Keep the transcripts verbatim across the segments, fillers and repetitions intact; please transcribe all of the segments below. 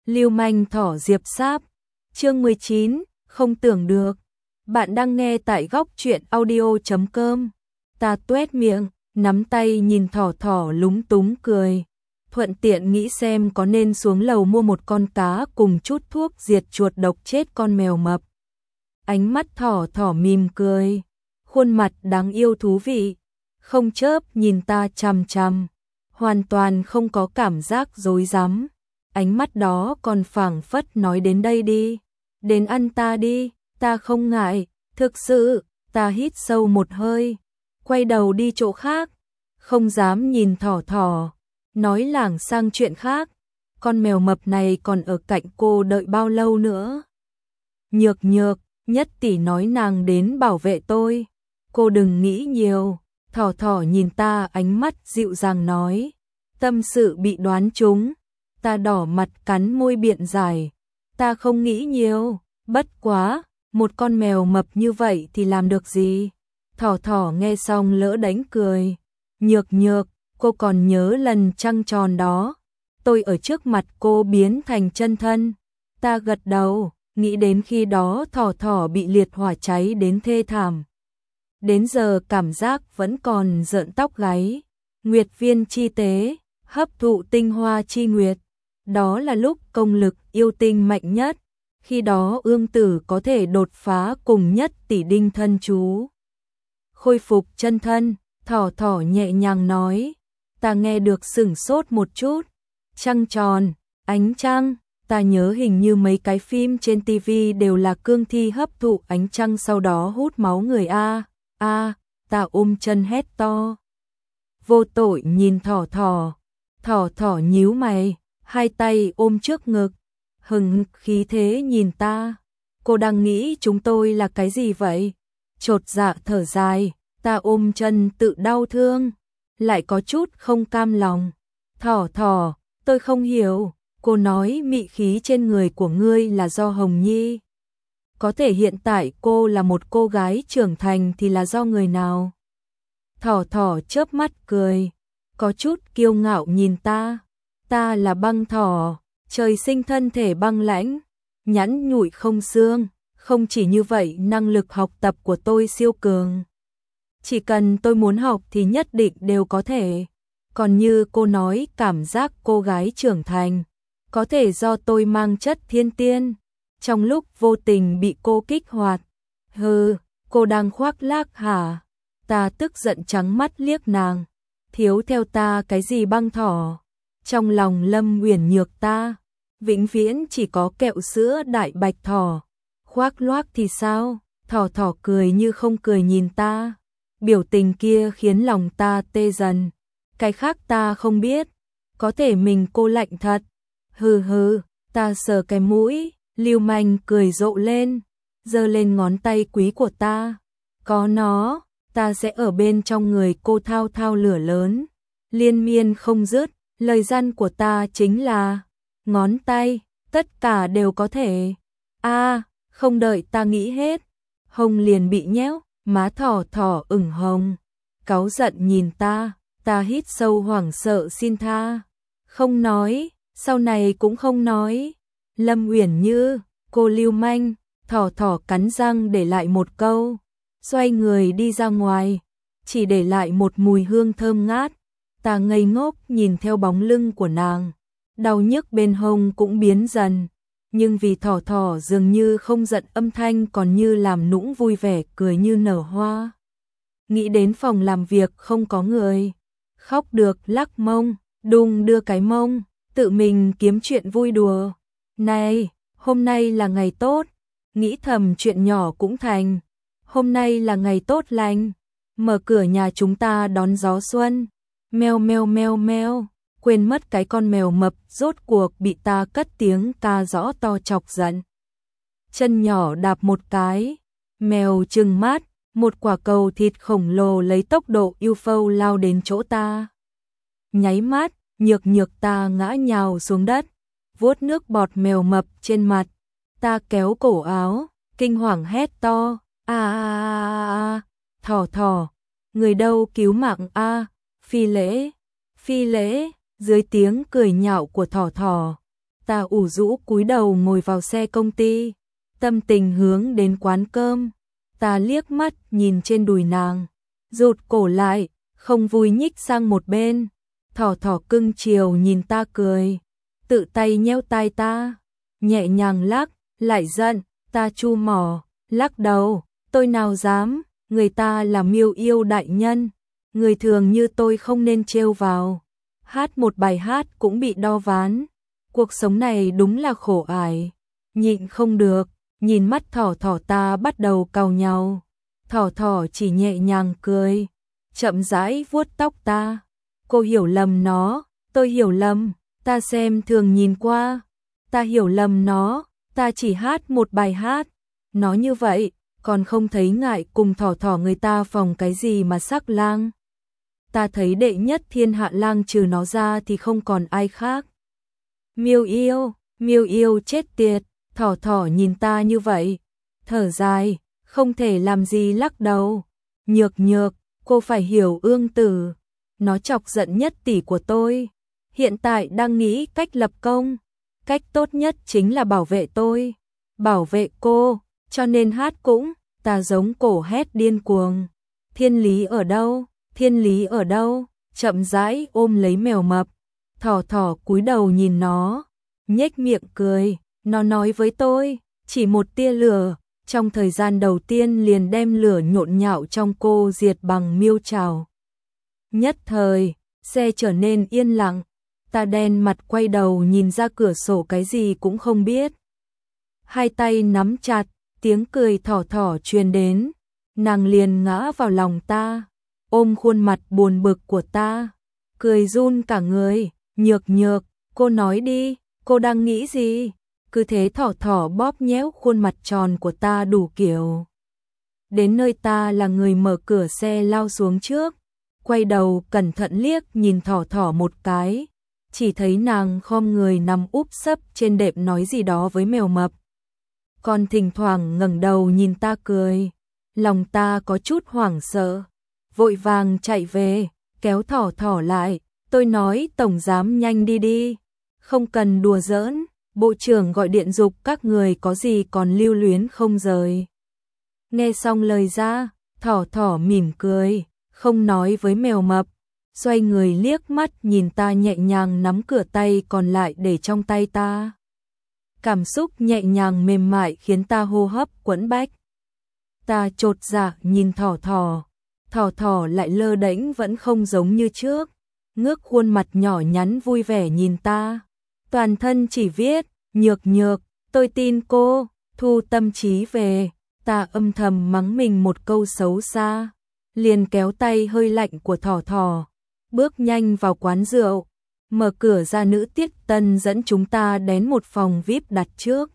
Lưu manh thỏ Diệp Sáp. Chương mười chín, không tưởng được. Bạn đang nghe tại góc truyện audio chấm com. Ta tuét miệng, nắm tay nhìn thỏ thỏ lúng túng cười. Thuận tiện nghĩ xem có nên xuống lầu mua một con cá cùng chút thuốc diệt chuột độc chết con mèo mập. Ánh mắt thỏ thỏ mỉm cười, khuôn mặt đáng yêu thú vị, không chớp nhìn ta chằm chằm, hoàn toàn không có cảm giác rối rắm. Ánh mắt đó còn phảng phất nói đến đây đi, đến ăn ta đi, ta không ngại, thực sự. Ta hít sâu một hơi, quay đầu đi chỗ khác, không dám nhìn thỏ thỏ, nói lảng sang chuyện khác. Con mèo mập này còn ở cạnh cô đợi bao lâu nữa? Nhược nhược, nhất tỷ nói nàng đến bảo vệ tôi. Cô đừng nghĩ nhiều. Thỏ thỏ nhìn ta ánh mắt dịu dàng nói. Tâm sự bị đoán trúng. Ta đỏ mặt cắn môi biện giải. Ta không nghĩ nhiều, bất quá, một con mèo mập như vậy thì làm được gì? Thỏ thỏ nghe xong lỡ đánh cười. Nhược nhược, cô còn nhớ lần trăng tròn đó. Tôi ở trước mặt cô biến thành chân thân. Ta gật đầu, nghĩ đến khi đó thỏ thỏ bị liệt hỏa cháy đến thê thảm. Đến giờ cảm giác vẫn còn rợn tóc gáy. Nguyệt viên chi tế, hấp thụ tinh hoa chi nguyệt. Đó là lúc công lực yêu tinh mạnh nhất. Khi đó ương tử có thể đột phá cùng nhất tỷ đinh thân chú. Khôi phục chân thân, thỏ thỏ nhẹ nhàng nói. Ta nghe được sửng sốt một chút. Trăng tròn, ánh trăng, ta nhớ hình như mấy cái phim trên tivi đều là cương thi hấp thụ ánh trăng sau đó hút máu người a. A, ta ôm chân hét to. Vô tội nhìn thỏ thỏ, thỏ thỏ nhíu mày, hai tay ôm trước ngực, hừng khí thế nhìn ta. Cô đang nghĩ chúng tôi là cái gì vậy? Chột dạ thở dài, ta ôm chân tự đau thương, lại có chút không cam lòng. Thỏ thỏ, tôi không hiểu, cô nói mị khí trên người của ngươi là do Hồng Nhi. Có thể hiện tại cô là một cô gái trưởng thành thì là do người nào? Thỏ thỏ chớp mắt cười, có chút kiêu ngạo nhìn ta. Ta là băng thỏ, trời sinh thân thể băng lãnh, nhẵn nhụi không xương. Không chỉ như vậy, năng lực học tập của tôi siêu cường. Chỉ cần tôi muốn học thì nhất định đều có thể. Còn như cô nói cảm giác cô gái trưởng thành, có thể do tôi mang chất thiên tiên. Trong lúc vô tình bị cô kích hoạt. Hừ, cô đang khoác lác hả? Ta tức giận trắng mắt liếc nàng. Thiếu theo ta cái gì băng thỏ? Trong lòng Lâm Uyển Nhược ta, vĩnh viễn chỉ có kẹo sữa đại bạch thỏ. Khoác loác thì sao? Thỏ thỏ cười như không cười nhìn ta. Biểu tình kia khiến lòng ta tê dần. Cái khác ta không biết. Có thể mình cô lạnh thật. Hừ hừ, ta sờ cái mũi. Lưu manh cười rộ lên, giơ lên ngón tay quý của ta. Có nó, ta sẽ ở bên trong người cô thao thao lửa lớn. Liên miên không dứt, lời gian của ta chính là ngón tay, tất cả đều có thể. A, không đợi ta nghĩ hết, hông liền bị nhéo, má thỏ thỏ ửng hồng. Cáu giận nhìn ta, ta hít sâu hoảng sợ xin tha. Không nói, sau này cũng không nói. Lâm Uyển Như, cô lưu manh, thỏ thỏ cắn răng để lại một câu, xoay người đi ra ngoài, chỉ để lại một mùi hương thơm ngát. Ta ngây ngốc nhìn theo bóng lưng của nàng, đau nhức bên hông cũng biến dần, nhưng vì thỏ thỏ dường như không giận, âm thanh còn như làm nũng vui vẻ, cười như nở hoa. Nghĩ đến phòng làm việc không có người, khóc được lắc mông, đung đưa cái mông, tự mình kiếm chuyện vui đùa. Này, hôm nay là ngày tốt, nghĩ thầm chuyện nhỏ cũng thành. Hôm nay là ngày tốt lành, mở cửa nhà chúng ta đón gió xuân. Meo meo meo meo, quên mất cái con mèo mập rốt cuộc bị ta cất tiếng ca rõ to chọc giận. Chân nhỏ đạp một cái, mèo trừng mắt, một quả cầu thịt khổng lồ lấy tốc độ u ép ô lao đến chỗ ta. Nháy mắt, nhược nhược ta ngã nhào xuống đất. Vuốt nước bọt mèo mập trên mặt, ta kéo cổ áo, kinh hoàng hét to, a a a, thỏ thỏ, người đâu cứu mạng a, phi lễ, phi lễ, dưới tiếng cười nhạo của thỏ thỏ, Ta ủ rũ cúi đầu ngồi vào xe công ty, tâm tình hướng đến quán cơm. Ta liếc mắt nhìn trên đùi nàng, rụt cổ lại, không vui nhích sang một bên. Thỏ thỏ cưng chiều nhìn ta cười, tự tay nhéo tai ta, nhẹ nhàng lắc, lại giận. Ta chu mỏ, lắc đầu, tôi nào dám, người ta là Miêu Yêu đại nhân, người thường như tôi không nên trêu vào. Hát một bài hát cũng bị đo ván, cuộc sống này đúng là khổ ải. Nhịn không được, nhìn mắt thỏ thỏ ta bắt đầu cau nhau. Thỏ thỏ chỉ nhẹ nhàng cười, chậm rãi vuốt tóc ta. Cô hiểu lầm nó, tôi hiểu lầm, ta xem thường nhìn qua. Ta hiểu lầm nó, ta chỉ hát một bài hát. Nó như vậy, còn không thấy ngại cùng thỏ thỏ người ta phòng cái gì mà sắc lang. Ta thấy đệ nhất thiên hạ lang trừ nó ra thì không còn ai khác. Miêu Yêu, Miêu Yêu chết tiệt, thỏ thỏ nhìn ta như vậy, thở dài, không thể làm gì lắc đầu. Nhược nhược, cô phải hiểu Ương Tử, nó chọc giận nhất tỷ của tôi. Hiện tại đang nghĩ cách lập công, cách tốt nhất chính là bảo vệ tôi, bảo vệ cô, cho nên hát cũng, ta giống cổ hét điên cuồng. Thiên lý ở đâu, thiên lý ở đâu, chậm rãi ôm lấy mèo mập. Thỏ thỏ cúi đầu nhìn nó, nhếch miệng cười, nó nói với tôi, chỉ một tia lửa, trong thời gian đầu tiên liền đem lửa nhộn nhạo trong cô diệt bằng miêu trào. Nhất thời, xe trở nên yên lặng, ta đen mặt quay đầu nhìn ra cửa sổ cái gì cũng không biết. Hai tay nắm chặt, tiếng cười thỏ thỏ truyền đến, nàng liền ngã vào lòng ta, ôm khuôn mặt buồn bực của ta, cười run cả người. Nhược nhược, cô nói đi, cô đang nghĩ gì? Cứ thế thỏ thỏ bóp nhéo khuôn mặt tròn của ta đủ kiểu. Đến nơi ta là người mở cửa xe lao xuống trước, quay đầu cẩn thận liếc nhìn thỏ thỏ một cái, chỉ thấy nàng khom người nằm úp sấp trên đệm nói gì đó với mèo mập. Còn thỉnh thoảng ngẩng đầu nhìn ta cười, lòng ta có chút hoảng sợ, vội vàng chạy về, kéo thỏ thỏ lại. Tôi nói tổng giám nhanh đi đi, không cần đùa giỡn, bộ trưởng gọi điện giục các người có gì còn lưu luyến không rời. Nghe xong lời ra, thỏ thỏ mỉm cười, không nói với mèo mập, xoay người liếc mắt nhìn ta nhẹ nhàng nắm cửa tay còn lại để trong tay ta. Cảm xúc nhẹ nhàng mềm mại khiến ta hô hấp quẫn bách. Ta chột dạ nhìn thỏ thỏ, thỏ thỏ lại lơ đễnh vẫn không giống như trước. Ngước khuôn mặt nhỏ nhắn vui vẻ nhìn ta, toàn thân chỉ viết, nhược nhược, tôi tin cô, thu tâm trí về. Ta âm thầm mắng mình một câu xấu xa, liền kéo tay hơi lạnh của thỏ thỏ, bước nhanh vào quán rượu, mở cửa ra nữ tiết tân dẫn chúng ta đến một phòng vi ai pi đặt trước.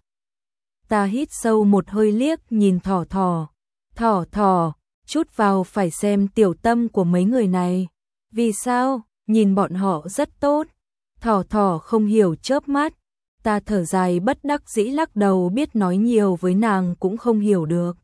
Ta hít sâu một hơi liếc nhìn thỏ thỏ, thỏ thỏ, chút vào phải xem tiểu tâm của mấy người này. Vì sao? Nhìn bọn họ rất tốt. Thỏ thỏ không hiểu chớp mắt. Ta thở dài bất đắc dĩ lắc đầu, biết nói nhiều với nàng cũng không hiểu được,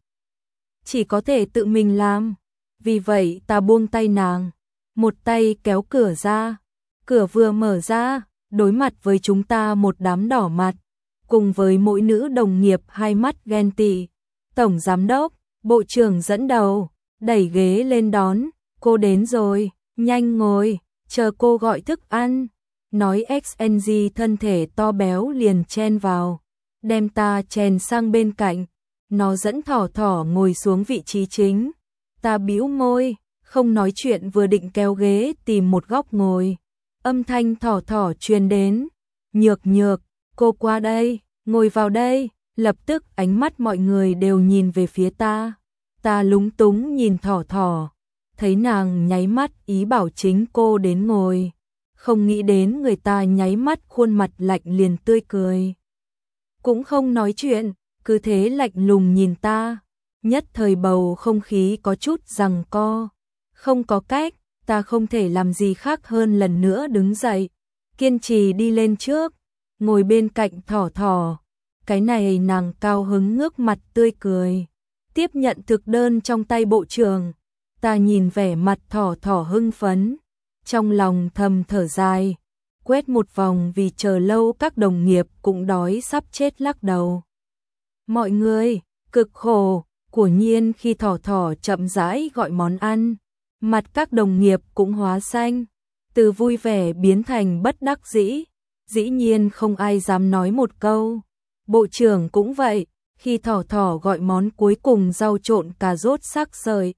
chỉ có thể tự mình làm. Vì vậy ta buông tay nàng, một tay kéo cửa ra. Cửa vừa mở ra, đối mặt với chúng ta một đám đỏ mặt, cùng với mỗi nữ đồng nghiệp hai mắt ghen tị. Tổng giám đốc, bộ trưởng dẫn đầu, đẩy ghế lên đón. Cô đến rồi, nhanh ngồi, chờ cô gọi thức ăn. Nói ích en giê thân thể to béo liền chen vào, đem ta chèn sang bên cạnh. Nó dẫn thỏ thỏ ngồi xuống vị trí chính. Ta bĩu môi, không nói chuyện, vừa định kéo ghế tìm một góc ngồi. Âm thanh thỏ thỏ truyền đến. Nhược nhược, cô qua đây, ngồi vào đây. Lập tức ánh mắt mọi người đều nhìn về phía ta. Ta lúng túng nhìn thỏ thỏ, thấy nàng nháy mắt ý bảo chính cô đến ngồi. Không nghĩ đến người ta nháy mắt khuôn mặt lạnh liền tươi cười. Cũng không nói chuyện, cứ thế lạnh lùng nhìn ta. Nhất thời bầu không khí có chút giằng co. Không có cách, ta không thể làm gì khác hơn lần nữa đứng dậy, kiên trì đi lên trước, ngồi bên cạnh thỏ thỏ. Cái này nàng cao hứng ngước mặt tươi cười, tiếp nhận thực đơn trong tay bộ trưởng. Ta nhìn vẻ mặt thỏ thỏ hưng phấn, trong lòng thầm thở dài. quét một vòng vì chờ lâu, các đồng nghiệp cũng đói sắp chết lắc đầu. Mọi người, cực khổ, của nhiên khi Thỏ Thỏ chậm rãi gọi món ăn, mặt các đồng nghiệp cũng hóa xanh, từ vui vẻ biến thành bất đắc dĩ, dĩ nhiên không ai dám nói một câu. Bộ trưởng cũng vậy, khi Thỏ Thỏ gọi món cuối cùng rau trộn cà rốt sắc sợi.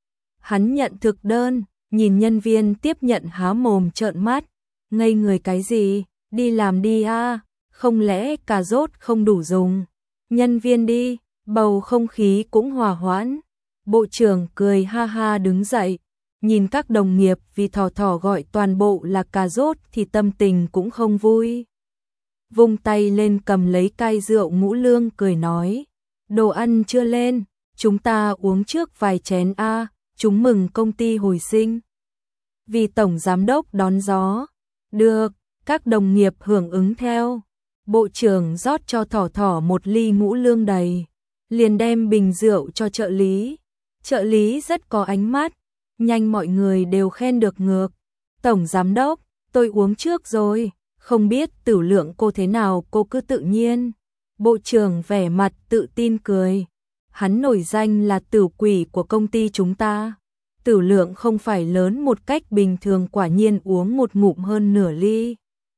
Hắn nhận thực đơn, nhìn nhân viên tiếp nhận há mồm trợn mắt, ngây người cái gì, đi làm đi a, không lẽ cà rốt không đủ dùng. Nhân viên đi, bầu không khí cũng hòa hoãn. Bộ trưởng cười ha ha đứng dậy, nhìn các đồng nghiệp vì Thỏ Thỏ gọi toàn bộ là cà rốt thì tâm tình cũng không vui. Vung tay lên cầm lấy cai rượu ngũ lương cười nói, đồ ăn chưa lên, chúng ta uống trước vài chén a, chúng mừng công ty hồi sinh. Vì tổng giám đốc đón gió. Được, các đồng nghiệp hưởng ứng theo. Bộ trưởng rót cho Thỏ Thỏ một ly ngũ lương đầy, liền đem bình rượu cho trợ lý. Trợ lý rất có ánh mắt, nhanh mọi người đều khen được ngược. Tổng giám đốc, tôi uống trước rồi, không biết tử lượng cô thế nào, cô cứ tự nhiên. Bộ trưởng vẻ mặt tự tin cười. Hắn nổi danh là tử quỷ của công ty chúng ta. Tử lượng không phải lớn một cách bình thường, quả nhiên uống một ngụm hơn nửa ly.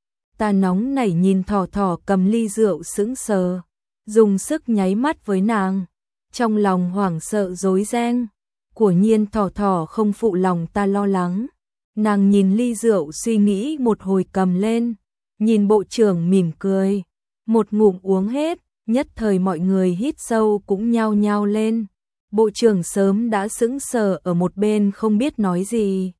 Ta nóng nảy nhìn Thỏ Thỏ cầm ly rượu sững sờ, dùng sức nháy mắt với nàng, trong lòng hoảng sợ rối ren. Của nhiên Thỏ Thỏ không phụ lòng ta lo lắng. Nàng nhìn ly rượu suy nghĩ một hồi cầm lên, nhìn bộ trưởng mỉm cười, một ngụm uống hết, nhất thời mọi người hít sâu cũng nhao nhao lên. Bộ trưởng sớm đã sững sờ ở một bên không biết nói gì.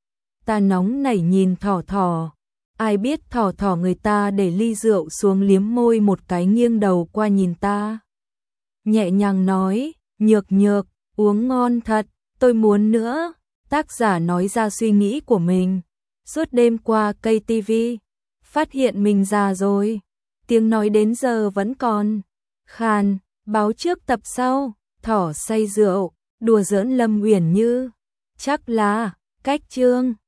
Ta nóng nảy nhìn Thỏ Thỏ, ai biết Thỏ Thỏ người ta để ly rượu xuống liếm môi một cái, nghiêng đầu qua nhìn ta. Nhẹ nhàng nói, nhược nhược, uống ngon thật, tôi muốn nữa. Tác giả nói ra suy nghĩ của mình. Suốt đêm qua cây tivi, phát hiện mình già rồi. Tiếng nói đến giờ vẫn còn khàn, báo trước tập sau. Thỏ say rượu, đùa giỡn Lâm Uyển Như. Chắc là cách chương